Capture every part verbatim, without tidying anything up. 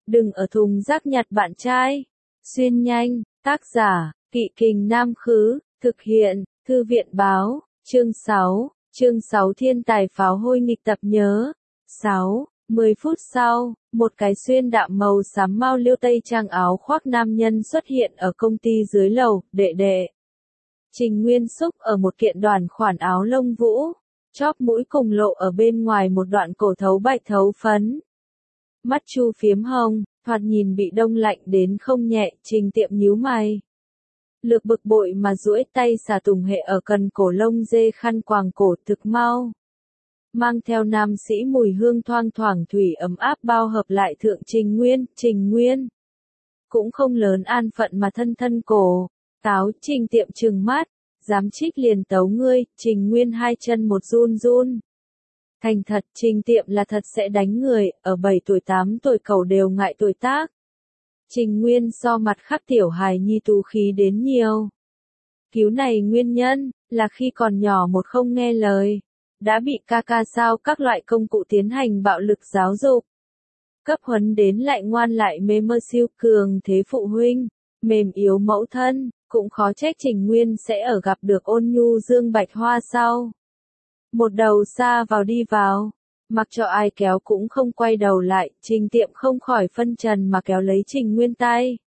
đừng ở thùng rác nhặt bạn trai. Xuyên nhanh, tác giả, Kỵ Kình Nam Khứ, thực hiện, Thư viện Báo, chương sáu, chương sáu Thiên tài pháo hôi nghịch tập nhớ. sáu. mười phút sau, một cái xuyên đạm màu xám mau liêu tây trang áo khoác nam nhân xuất hiện ở công ty dưới lầu, đệ đệ. Trình Nguyên xúc ở một kiện đoàn khoản áo lông vũ, chóp mũi cùng lộ ở bên ngoài một đoạn cổ thấu bạch thấu phấn. Mắt chu phiếm hồng, thoạt nhìn bị đông lạnh đến không nhẹ, Trình Tiệm nhíu mày. Lược bực bội mà duỗi tay xà tùng hệ ở cần cổ lông dê khăn quàng cổ thực mau. Mang theo nam sĩ mùi hương thoang thoảng thủy ấm áp bao hợp lại thượng Trình Nguyên, Trình Nguyên. Cũng không lớn an phận mà thân thân cổ, táo Trình Tiệm trừng mắt, dám trích liền tấu ngươi, Trình Nguyên hai chân một run run. Thành thật Trình Tiệm là thật sẽ đánh người, ở bảy tuổi tám tuổi cậu đều ngại tuổi tác. Trình Nguyên so mặt khác tiểu hài nhi tú khí đến nhiều. Cứu này nguyên nhân, là khi còn nhỏ một không nghe lời, đã bị ca ca sao các loại công cụ tiến hành bạo lực giáo dục. Cấp huấn đến lại ngoan lại mê mơ siêu cường thế phụ huynh, mềm yếu mẫu thân, cũng khó trách Trình Nguyên sẽ ở gặp được ôn nhu dương bạch hoa sau. Một đầu xa vào đi vào, mặc cho ai kéo cũng không quay đầu lại, Trình Tiệm không khỏi phân trần mà kéo lấy Trình Nguyên tay.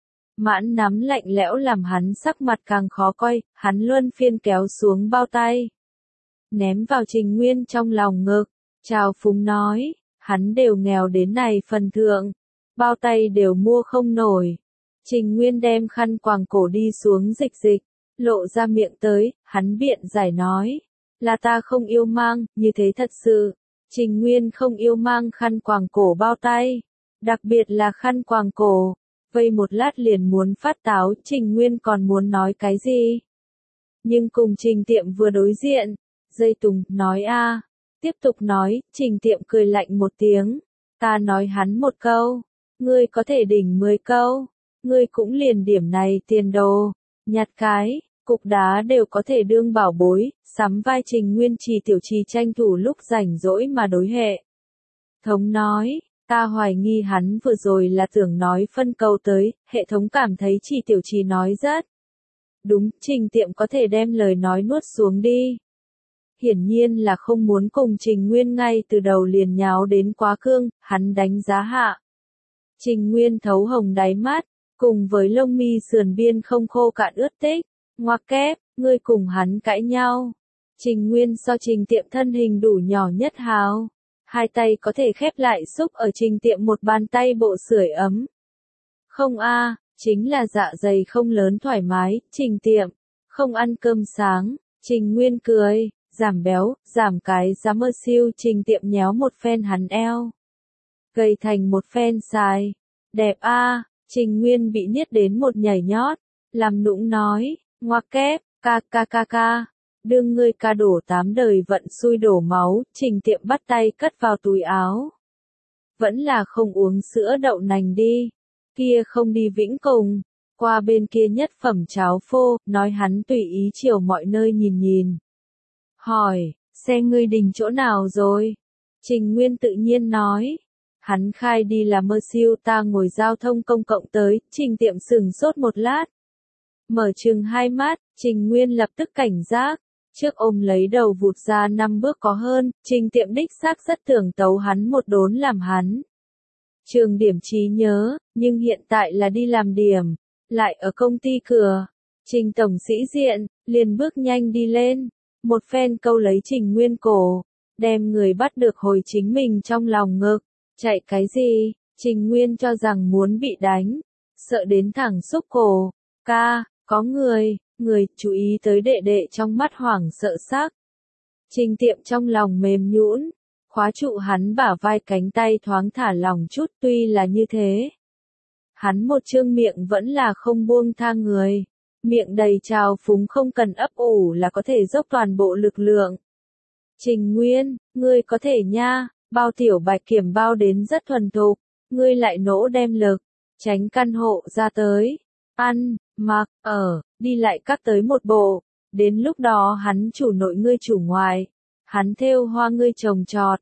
Mãn nắm lạnh lẽo làm hắn sắc mặt càng khó coi, hắn luân phiên kéo xuống bao tay. Ném vào Trình Nguyên trong lòng ngực, chào phúng nói, hắn đều nghèo đến này phần thượng, bao tay đều mua không nổi. Trình Nguyên đem khăn quàng cổ đi xuống dịch dịch, lộ ra miệng tới, hắn biện giải nói, là ta không yêu mang, như thế thật sự. Trình Nguyên không yêu mang khăn quàng cổ bao tay, đặc biệt là khăn quàng cổ. Vây một lát liền muốn phát táo, Trình Nguyên còn muốn nói cái gì? Nhưng cùng Trình Tiệm vừa đối diện, dây tùng, nói a, tiếp tục nói, Trình Tiệm cười lạnh một tiếng, ta nói hắn một câu, ngươi có thể đỉnh mười câu, ngươi cũng liền điểm này tiền đồ, nhặt cái, cục đá đều có thể đương bảo bối, sắm vai Trình Nguyên trì tiểu trì tranh thủ lúc rảnh rỗi mà đối hệ. Thống nói, ta hoài nghi hắn vừa rồi là tưởng nói phân câu tới, hệ thống cảm thấy trì tiểu trì nói rất đúng, Trình Tiệm có thể đem lời nói nuốt xuống đi. Hiển nhiên là không muốn cùng Trình Nguyên ngay từ đầu liền nháo đến quá cương, hắn đánh giá hạ. Trình Nguyên thấu hồng đáy mắt, cùng với lông mi sườn biên không khô cạn ướt tích, ngoặc kép, ngươi cùng hắn cãi nhau. Trình Nguyên so Trình Tiệm thân hình đủ nhỏ nhất hào, hai tay có thể khép lại xúc ở Trình Tiệm một bàn tay bộ sưởi ấm. Không a, chính là dạ dày không lớn thoải mái, Trình Tiệm, không ăn cơm sáng, Trình Nguyên cười, giảm béo, giảm cái giá mơ siêu, Trình Tiệm nhéo một phen hắn eo. Gầy thành một phen dài, đẹp a, Trình Nguyên bị niết đến một nhảy nhót, làm nũng nói, ngoặc kép, ca ca ca ca. Đương ngươi ca đổ tám đời vận xui đổ máu, Trình Tiệm bắt tay cất vào túi áo. Vẫn là không uống sữa đậu nành đi, kia không đi Vĩnh Cùng, qua bên kia nhất phẩm cháo phô, nói hắn tùy ý chiều mọi nơi nhìn nhìn. Hỏi, xe ngươi đình chỗ nào rồi? Trình Nguyên tự nhiên nói, hắn khai đi là mơ siêu ta ngồi giao thông công cộng tới, Trình Tiệm sừng sốt một lát. Mở chừng hai mắt, Trình Nguyên lập tức cảnh giác. Trước ôm lấy đầu vụt ra năm bước có hơn, Trình Tiệm đích xác rất tưởng tấu hắn một đốn làm hắn. Trường điểm trí nhớ, nhưng hiện tại là đi làm điểm, lại ở công ty cửa. Trình tổng sĩ diện, liền bước nhanh đi lên, một phen câu lấy Trình Nguyên cổ, đem người bắt được hồi chính mình trong lòng ngực. Chạy cái gì? Trình Nguyên cho rằng muốn bị đánh, sợ đến thẳng xúc cổ. Ca, có người. Người, chú ý tới đệ đệ trong mắt hoảng sợ sắc. Trình Tiệm trong lòng mềm nhũn, khóa trụ hắn bả vai cánh tay thoáng thả lỏng chút, tuy là như thế. Hắn một trương miệng vẫn là không buông tha người, miệng đầy trào phúng không cần ấp ủ là có thể dốc toàn bộ lực lượng. Trình Nguyên, ngươi có thể nha, bao tiểu bạch kiểm bao đến rất thuần thục, ngươi lại nỗ đem lực, tránh căn hộ ra tới, ăn, mặc, ở, đi lại cắt tới một bộ, đến lúc đó hắn chủ nội ngươi chủ ngoài, hắn thêu hoa ngươi trồng trọt,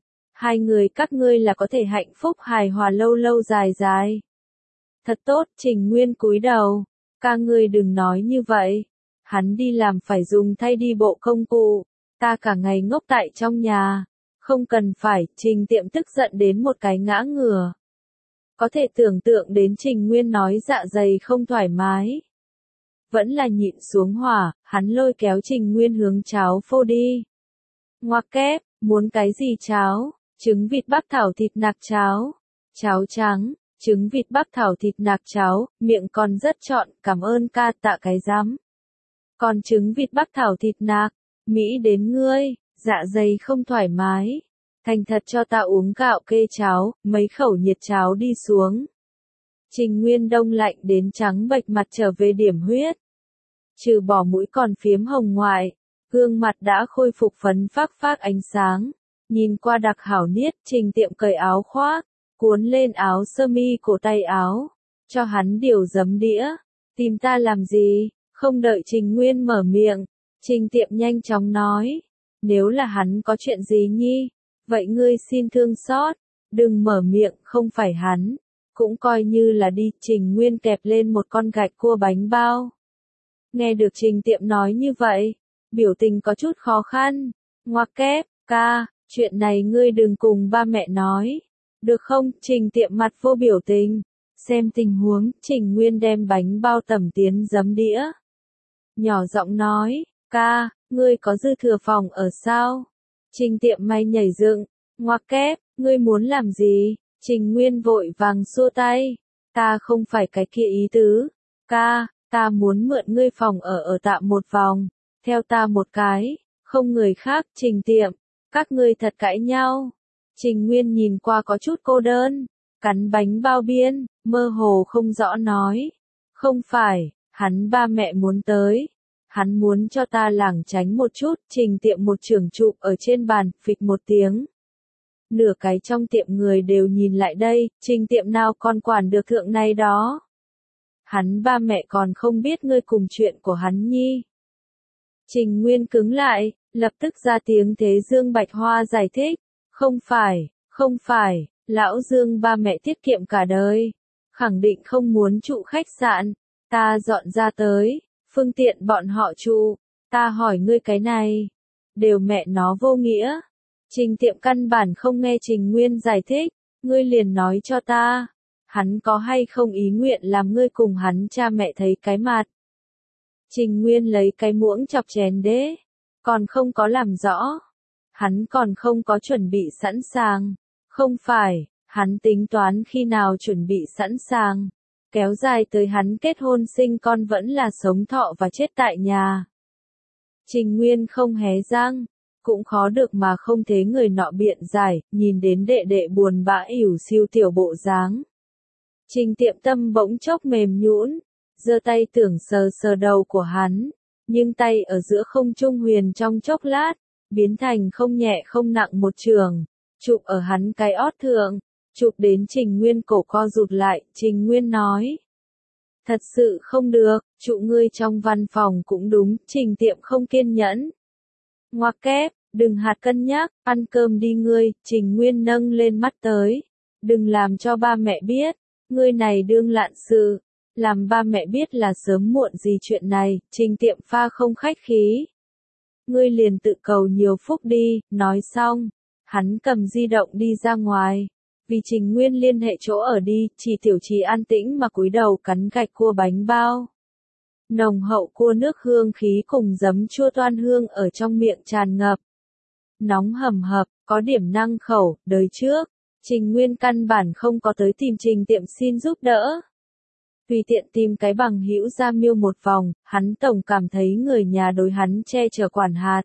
Hai người các ngươi là có thể hạnh phúc hài hòa lâu lâu dài dài. Thật tốt, Trình Nguyên cúi đầu. Ca ngươi đừng nói như vậy. Hắn đi làm phải dùng thay đi bộ công cụ. Ta cả ngày ngốc tại trong nhà. Không cần phải, Trình Tiệm tức giận đến một cái ngã ngửa. Có thể tưởng tượng đến Trình Nguyên nói dạ dày không thoải mái. Vẫn là nhịn xuống hỏa, hắn lôi kéo Trình Nguyên hướng cháo phô đi. Ngoặc kép, muốn cái gì cháo? Trứng vịt bắc thảo thịt nạc cháo. Cháo trắng, trứng vịt bắc thảo thịt nạc cháo, miệng còn rất trọn, cảm ơn ca tạ cái rắm. Còn trứng vịt bắc thảo thịt nạc, Mỹ đến ngươi, dạ dày không thoải mái. Thành thật cho ta uống gạo kê cháo, mấy khẩu nhiệt cháo đi xuống. Trình Nguyên đông lạnh đến trắng bệch mặt trở về điểm huyết. Trừ bỏ mũi còn phiếm hồng ngoại, gương mặt đã khôi phục phấn phác phác ánh sáng. Nhìn qua đặc hảo niết, Trình Tiệm cởi áo khoác, cuốn lên áo sơ mi cổ tay áo, cho hắn điều giấm đĩa. Tìm ta làm gì? Không đợi Trình Nguyên mở miệng, Trình Tiệm nhanh chóng nói. Nếu là hắn có chuyện gì nhi, vậy ngươi xin thương xót, đừng mở miệng, không phải hắn. Cũng coi như là đi, Trình Nguyên kẹp lên một con gạch cua bánh bao. Nghe được Trình Tiệm nói như vậy, biểu tình có chút khó khăn. Ngoặc kép, ca, chuyện này ngươi đừng cùng ba mẹ nói. Được không? Trình Tiệm mặt vô biểu tình. Xem tình huống, Trình Nguyên đem bánh bao tẩm tiến giấm đĩa. Nhỏ giọng nói, ca, ngươi có dư thừa phòng ở sao? Trình Tiệm mày nhảy dựng, ngoặc kép, ngươi muốn làm gì? Trình Nguyên vội vàng xua tay. Ta không phải cái kia ý tứ. Ca, ta muốn mượn ngươi phòng ở ở tạm một vòng. Theo ta một cái, không người khác. Trình Tiệm, các ngươi thật cãi nhau. Trình Nguyên nhìn qua có chút cô đơn, cắn bánh bao biên, mơ hồ không rõ nói. Không phải, hắn ba mẹ muốn tới. Hắn muốn cho ta lảng tránh một chút. Trình Tiệm một trường chụp ở trên bàn, phịch một tiếng. Nửa cái trong tiệm người đều nhìn lại đây, Trình Tiệm nào còn quản được thượng này đó. Hắn ba mẹ còn không biết ngươi cùng chuyện của hắn nhi. Trình Nguyên cứng lại, lập tức ra tiếng thế Dương Bạch Hoa giải thích. Không phải, không phải, lão Dương ba mẹ tiết kiệm cả đời. Khẳng định không muốn trụ khách sạn. Ta dọn ra tới, phương tiện bọn họ trụ. Ta hỏi ngươi cái này. Đều mẹ nó vô nghĩa. Trình Tiệm căn bản không nghe Trình Nguyên giải thích. Ngươi liền nói cho ta. Hắn có hay không ý nguyện làm ngươi cùng hắn cha mẹ thấy cái mặt. Trình Nguyên lấy cái muỗng chọc chén đế. Còn không có làm rõ. Hắn còn không có chuẩn bị sẵn sàng. Không phải, hắn tính toán khi nào chuẩn bị sẵn sàng. Kéo dài tới hắn kết hôn sinh con vẫn là sống thọ và chết tại nhà. Trình Nguyên không hé răng. Cũng khó được mà không thế người nọ biện giải, nhìn đến đệ đệ buồn bã ỉu siêu tiểu bộ dáng. Trình Tiệm tâm bỗng chốc mềm nhũn, giơ tay tưởng sờ sờ đầu của hắn, nhưng tay ở giữa không trung huyền trong chốc lát, biến thành không nhẹ không nặng một trường, chụp ở hắn cái ót thượng, chụp đến Trình Nguyên cổ co rụt lại. Trình Nguyên nói, thật sự không được, trụ ngươi trong văn phòng cũng đúng. Trình Tiệm không kiên nhẫn. Ngoặc kép, đừng hạt cân nhắc, ăn cơm đi ngươi. Trình Nguyên nâng lên mắt tới. Đừng làm cho ba mẹ biết, ngươi này đương lạn sự. Làm ba mẹ biết là sớm muộn gì chuyện này. Trình Tiệm pha không khách khí. Ngươi liền tự cầu nhiều phúc đi. Nói xong, hắn cầm di động đi ra ngoài. Vì Trình Nguyên liên hệ chỗ ở đi, Chỉ Tiểu Trì an tĩnh mà cúi đầu cắn gạch cua bánh bao. Nồng hậu cua nước hương khí cùng giấm chua toan hương ở trong miệng tràn ngập. Nóng hầm hập, có điểm năng khẩu. Đời trước, Trình Nguyên căn bản không có tới tìm Trình Tiệm xin giúp đỡ. Tùy tiện tìm cái bằng hữu ra miêu một vòng, hắn tổng cảm thấy người nhà đối hắn che chở quản hạt.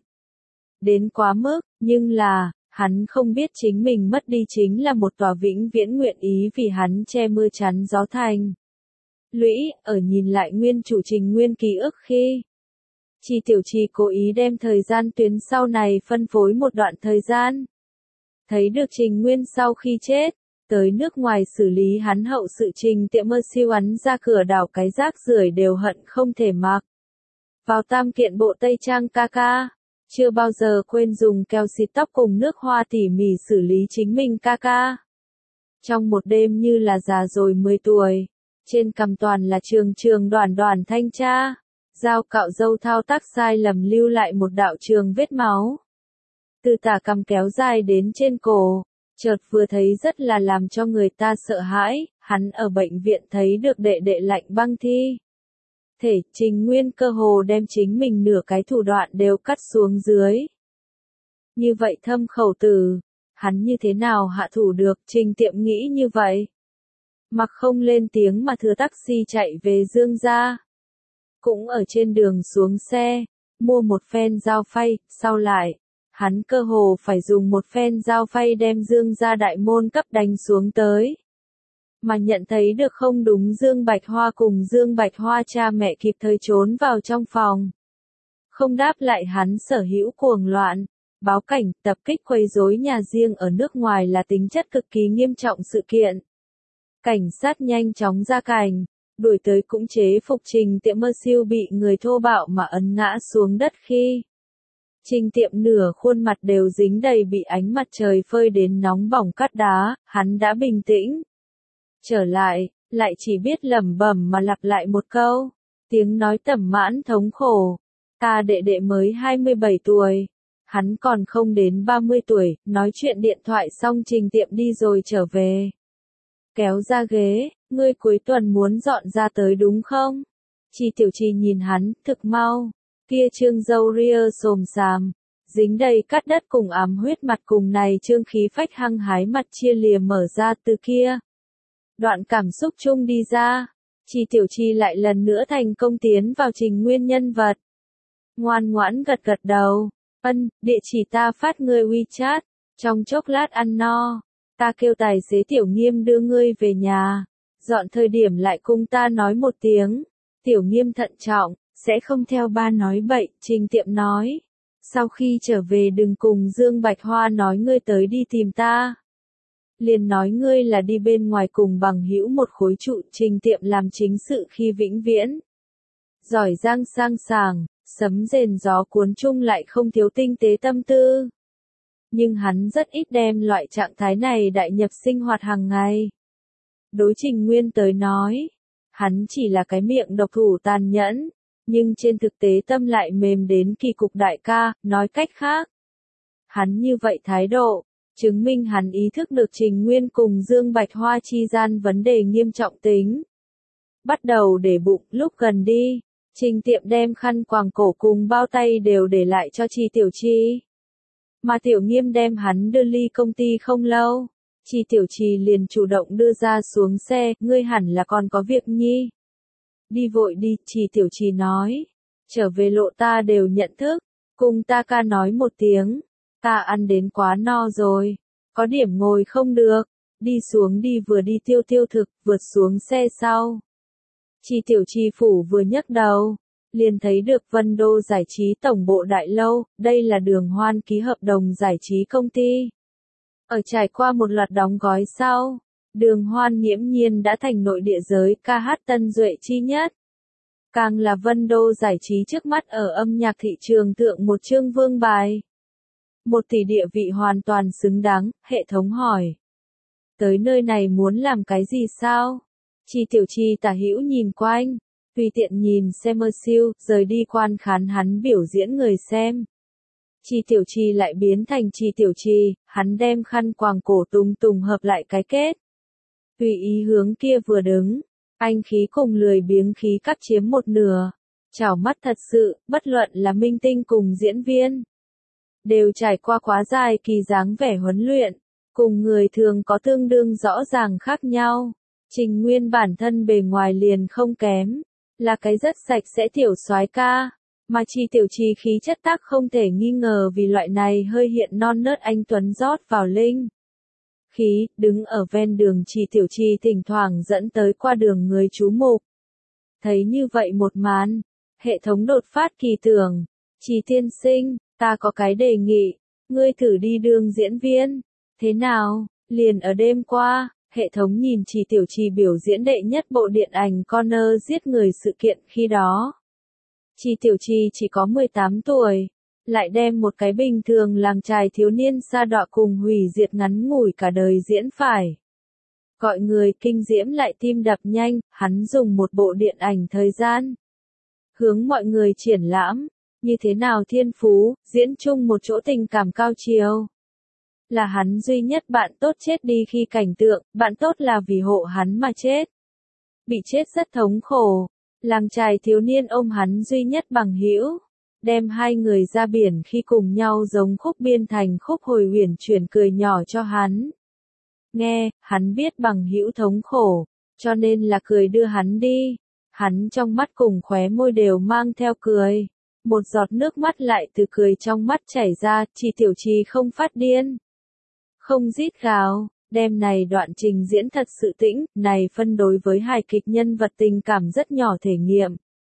Đến quá mức, nhưng là, hắn không biết chính mình mất đi chính là một tòa vĩnh viễn nguyện ý vì hắn che mưa chắn gió thành. Lũy, ở nhìn lại nguyên chủ Trình Nguyên ký ức khi. Chỉ Tiểu Trì cố ý đem thời gian tuyến sau này phân phối một đoạn thời gian. Thấy được Trình Nguyên sau khi chết, tới nước ngoài xử lý hắn hậu sự. Trình Tiệm mơ siêu hắn ra cửa đảo cái rác rưởi đều hận không thể mặc. Vào tam kiện bộ tây trang ca ca. chưa bao giờ quên dùng keo xịt tóc cùng nước hoa tỉ mỉ xử lý chính mình ca ca. Trong một đêm như là già rồi mười tuổi, trên cằm toàn là trường trường đoàn đoàn thanh tra, dao cạo râu thao tác sai lầm lưu lại một đạo trường vết máu. Từ tả cằm kéo dài đến trên cổ, chợt vừa thấy rất là làm cho người ta sợ hãi, hắn ở bệnh viện thấy được đệ đệ Lạnh Băng thi. Thể Trình Nguyên cơ hồ đem chính mình nửa cái thủ đoạn đều cắt xuống dưới. Như vậy thâm khẩu tử, hắn như thế nào hạ thủ được, Trình Tiệm nghĩ như vậy. Mặc không lên tiếng mà thừa taxi chạy về Dương gia. Cũng ở trên đường xuống xe, mua một phen dao phay, sau lại, hắn cơ hồ phải dùng một phen dao phay đem Dương gia đại môn cấp đánh xuống tới. Mà nhận thấy được không đúng, Dương Bạch Hoa cùng Dương Bạch Hoa cha mẹ kịp thời trốn vào trong phòng. Không đáp lại hắn sở hữu cuồng loạn, báo cảnh, tập kích quấy rối nhà riêng ở nước ngoài là tính chất cực kỳ nghiêm trọng sự kiện. Cảnh sát nhanh chóng ra cảnh, đuổi tới cũng chế phục Trình Tiệm Mơ Siêu bị người thô bạo mà ấn ngã xuống đất khi. Trình Tiệm nửa khuôn mặt đều dính đầy bị ánh mặt trời phơi đến nóng bỏng cát đá, hắn đã bình tĩnh. Trở lại, lại chỉ biết lẩm bẩm mà lặp lại một câu, tiếng nói tẩm mãn thống khổ. Ta đệ đệ mới hai mươi bảy tuổi, hắn còn không đến ba mươi tuổi, nói chuyện điện thoại xong Trình Tiệm đi rồi trở về. Kéo ra ghế, ngươi cuối tuần muốn dọn ra tới đúng không? Chi Tiểu Chi nhìn hắn, thực mau, kia trương râu ria xồm xàm, dính đầy cát đất cùng ám huyết mặt cùng này trương khí phách hăng hái mặt chia lìa mở ra từ kia. Đoạn cảm xúc chung đi ra, Chi Tiểu Chi lại lần nữa thành công tiến vào Trình Nguyên nhân vật. Ngoan ngoãn gật gật đầu, ân, địa chỉ ta phát ngươi WeChat, trong chốc lát ăn no, ta kêu tài xế Tiểu Nghiêm đưa ngươi về nhà, dọn thời điểm lại cùng ta nói một tiếng. Tiểu Nghiêm thận trọng, sẽ không theo ba nói bậy, Trình Tiệm nói. Sau khi trở về đừng cùng Dương Bạch Hoa nói ngươi tới đi tìm ta. Liền nói ngươi là đi bên ngoài cùng bằng hữu một khối trụ. Trình Tiệm làm chính sự khi vĩnh viễn. Giỏi giang sang sàng, sấm rền gió cuốn chung lại không thiếu tinh tế tâm tư. Nhưng hắn rất ít đem loại trạng thái này đại nhập sinh hoạt hàng ngày. Đối Trình Nguyên tới nói, hắn chỉ là cái miệng độc thủ tàn nhẫn, nhưng trên thực tế tâm lại mềm đến kỳ cục đại ca, nói cách khác. Hắn như vậy thái độ, chứng minh hắn ý thức được Trình Nguyên cùng Dương Bạch Hoa chi gian vấn đề nghiêm trọng tính. Bắt đầu để bụng, lúc gần đi, Trình Tiệm đem khăn quàng cổ cùng bao tay đều để lại cho Chi Tiểu Chi. Mà Tiểu Nghiêm đem hắn đưa ly công ty không lâu, Chi Tiểu Chi liền chủ động đưa ra xuống xe, ngươi hẳn là còn có việc nhi. Đi vội đi, Chi Tiểu Chi nói, trở về lộ ta đều nhận thức, cùng ta ca nói một tiếng, ta ăn đến quá no rồi, có điểm ngồi không được, đi xuống đi vừa đi tiêu tiêu thực, vượt xuống xe sau. Chi Tiểu Chi phủ vừa nhấc đầu, liền thấy được Vân Đô giải trí tổng bộ đại lâu, đây là Đường Hoan ký hợp đồng giải trí công ty. Ở trải qua một loạt đóng gói sau, Đường Hoan nghiễm nhiên đã thành nội địa giới ca hát tân duệ chi nhất. Càng là Vân Đô giải trí trước mắt ở âm nhạc thị trường thượng một chương vương bài. Một tỷ địa vị hoàn toàn xứng đáng, hệ thống hỏi. Tới nơi này muốn làm cái gì sao? Chi Tiểu Chi tả hữu nhìn quanh, tùy tiện nhìn xem mơ siêu, rời đi quan khán hắn biểu diễn người xem. Chi Tiểu Chi lại biến thành Chi Tiểu Chi, hắn đem khăn quàng cổ tùng tùng hợp lại cái kết. Tùy ý hướng kia vừa đứng, anh khí cùng lười biếng khí cắt chiếm một nửa. Chảo mắt thật sự, bất luận là minh tinh cùng diễn viên. Đều trải qua quá dài kỳ dáng vẻ huấn luyện, cùng người thường có tương đương rõ ràng khác nhau. Trình Nguyên bản thân bề ngoài liền không kém, là cái rất sạch sẽ tiểu soái ca, mà Chi Tiểu Chi khí chất tác không thể nghi ngờ vì loại này hơi hiện non nớt anh tuấn rót vào linh. Khí, đứng ở ven đường Chi Tiểu Chi thỉnh thoảng dẫn tới qua đường người chú mục. Thấy như vậy một màn, hệ thống đột phát kỳ tưởng, Chi tiên sinh, ta có cái đề nghị, ngươi thử đi đường diễn viên, thế nào, liền ở đêm qua. Hệ thống nhìn Chi Tiểu Chi biểu diễn đệ nhất bộ điện ảnh Connor giết người sự kiện khi đó. Chi Tiểu Chi chỉ có mười tám tuổi, lại đem một cái bình thường làng chài thiếu niên sa đọa cùng hủy diệt ngắn ngủi cả đời diễn phải. Gọi người kinh diễm lại tim đập nhanh, hắn dùng một bộ điện ảnh thời gian. Hướng mọi người triển lãm, như thế nào thiên phú, diễn chung một chỗ tình cảm cao chiều. Là hắn duy nhất bạn tốt chết đi khi cảnh tượng, bạn tốt là vì hộ hắn mà chết. Bị chết rất thống khổ, làng chài thiếu niên ôm hắn duy nhất bằng hữu, đem hai người ra biển khi cùng nhau giống khúc biên thành khúc hồi huyền chuyển cười nhỏ cho hắn. Nghe, hắn biết bằng hữu thống khổ, cho nên là cười đưa hắn đi. Hắn trong mắt cùng khóe môi đều mang theo cười. Một giọt nước mắt lại từ cười trong mắt chảy ra, Trì Tiểu Trì không phát điên. Không rít gào, đêm này đoạn trình diễn thật sự tĩnh, này phân đối với hài kịch nhân vật tình cảm rất nhỏ thể nghiệm.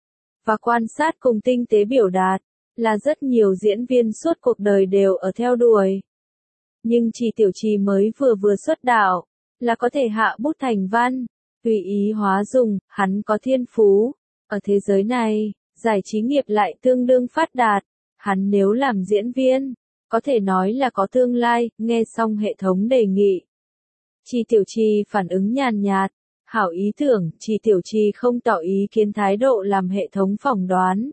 Và quan sát cùng tinh tế biểu đạt, là rất nhiều diễn viên suốt cuộc đời đều ở theo đuổi. Nhưng Trì Tiểu Trì mới vừa vừa xuất đạo, là có thể hạ bút thành văn, tùy ý hóa dùng, hắn có thiên phú. Ở thế giới này, giải trí nghiệp lại tương đương phát đạt, hắn nếu làm diễn viên, có thể nói là có tương lai. Nghe xong hệ thống đề nghị, Trì Tiểu Trì phản ứng nhàn nhạt, hảo ý tưởng. Trì Tiểu Trì không tỏ ý kiến thái độ làm hệ thống phỏng đoán.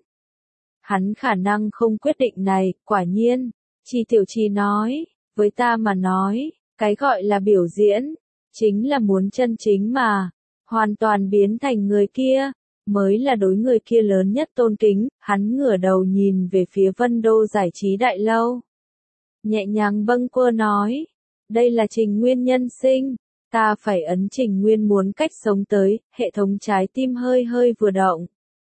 Hắn khả năng không quyết định này, quả nhiên. Trì Tiểu Trì nói, với ta mà nói, cái gọi là biểu diễn, chính là muốn chân chính mà, hoàn toàn biến thành người kia, mới là đối người kia lớn nhất tôn kính. Hắn ngửa đầu nhìn về phía Vân Đô giải trí đại lâu. Nhẹ nhàng bâng quơ nói, đây là Trình Nguyên nhân sinh, ta phải ấn Trình Nguyên muốn cách sống tới. Hệ thống trái tim hơi hơi vừa động.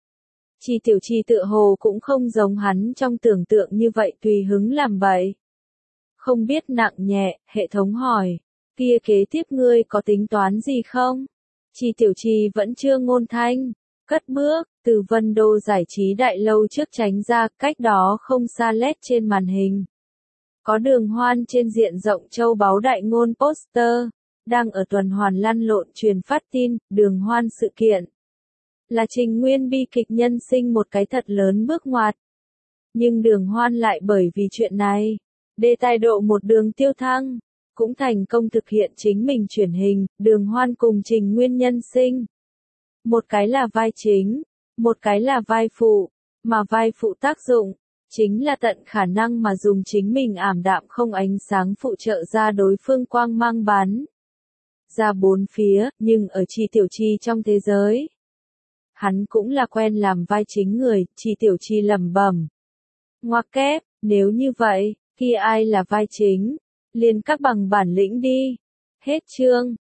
Trì Tiểu Trì tựa hồ cũng không giống hắn trong tưởng tượng như vậy tùy hứng làm bậy. Không biết nặng nhẹ, hệ thống hỏi, kia kế tiếp ngươi có tính toán gì không? Trì Tiểu Trì vẫn chưa ngôn thanh, cất bước, từ Vân Đô giải trí đại lâu trước tránh ra, cách đó không xa lét trên màn hình. Có Đường Hoan trên diện rộng châu báu đại ngôn poster, đang ở tuần hoàn lăn lộn truyền phát tin. Đường Hoan sự kiện là Trình Nguyên bi kịch nhân sinh một cái thật lớn bước ngoặt. Nhưng Đường Hoan lại bởi vì chuyện này, đề tài độ một đường tiêu thăng, cũng thành công thực hiện chính mình chuyển hình. Đường Hoan cùng Trình Nguyên nhân sinh, một cái là vai chính, một cái là vai phụ, mà vai phụ tác dụng, chính là tận khả năng mà dùng chính mình ảm đạm không ánh sáng phụ trợ ra đối phương quang mang bắn ra bốn phía. Nhưng ở Trì Tiểu Trì trong thế giới, hắn cũng là quen làm vai chính người. Trì Tiểu Trì lẩm bẩm, ngoặc kép, nếu như vậy, kia ai là vai chính, liền các bằng bản lĩnh đi. Hết chương.